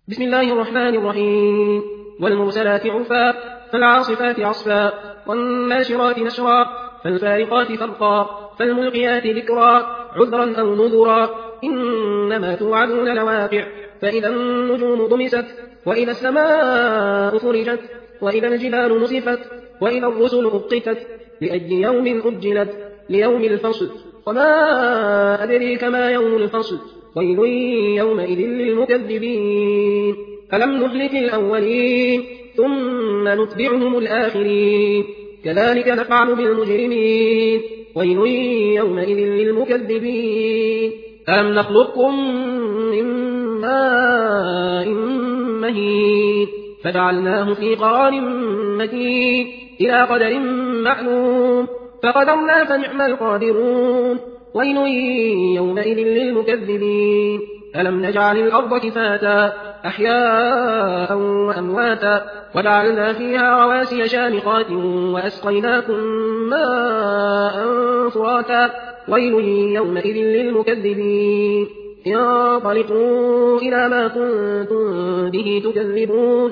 بسم الله الرحمن الرحيم. والمرسلات عرفا فالعاصفات عصفا والناشرات نشرا فالفارقات فرقا فالملقيات ذكرا عذرا أو نذرا إنما توعدون لواقع فإذا النجوم ضمست وإذا السماء فرجت وإذا الجبال نسفت وإذا الرسل أقتت لأي يوم أجلت ليوم الفصل وما أدريك ما يوم الفصل ويل يومئذ للمكذبين ألم نهلك الأولين ثم نتبعهم الآخرين كذلك نفعل بالمجرمين ويل يومئذ للمكذبين ألم نخلقكم من ماء مهين فجعلناه في قرار مكين إلى قدر معلوم فقدرنا فنعم القادرون ويل يومئذ للمكذبين ألم نجعل الأرض كفاتا أحياء وأمواتا وجعلنا فيها رواسي شامخات وأسقيناكم ماء فراتا ويل يومئذ للمكذبين انطلقوا إلى ما كنتم به تكذبون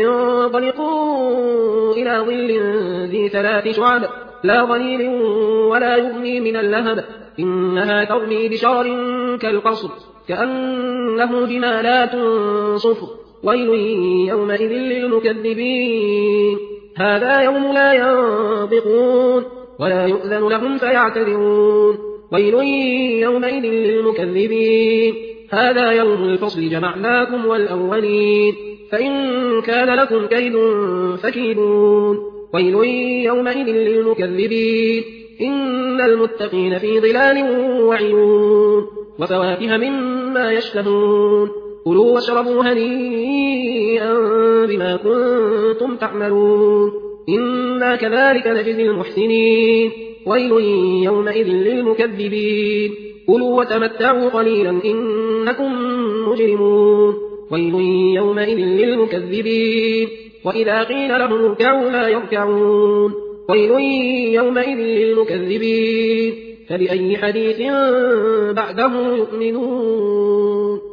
انطلقوا إلى ظل ذي 3 شعب لا ظليل ولا يغني من اللهب إنها ترمي بشرر كالقصر كأنه جمالات صفر ويل يومئذ للمكذبين هذا يوم لا ينطقون ولا يؤذن لهم فيعتذرون ويل يومئذ للمكذبين هذا يوم الفصل جمعناكم والأولين فإن كان لكم كيد فكيدون ويل يومئذ للمكذبين إن المتقين في ظلال وعيون وفواكه مما يشتهون كلوا واشربوا هنيئا بما كنتم تعملون إنا كذلك نجزي المحسنين ويل يومئذ للمكذبين كلوا وتمتعوا قليلا إنكم مجرمون ويل يومئذ للمكذبين وإذا قيل لهم اركعوا لا يركعون ويل يومئذ للمكذبين فبأي حديث بعده يؤمنون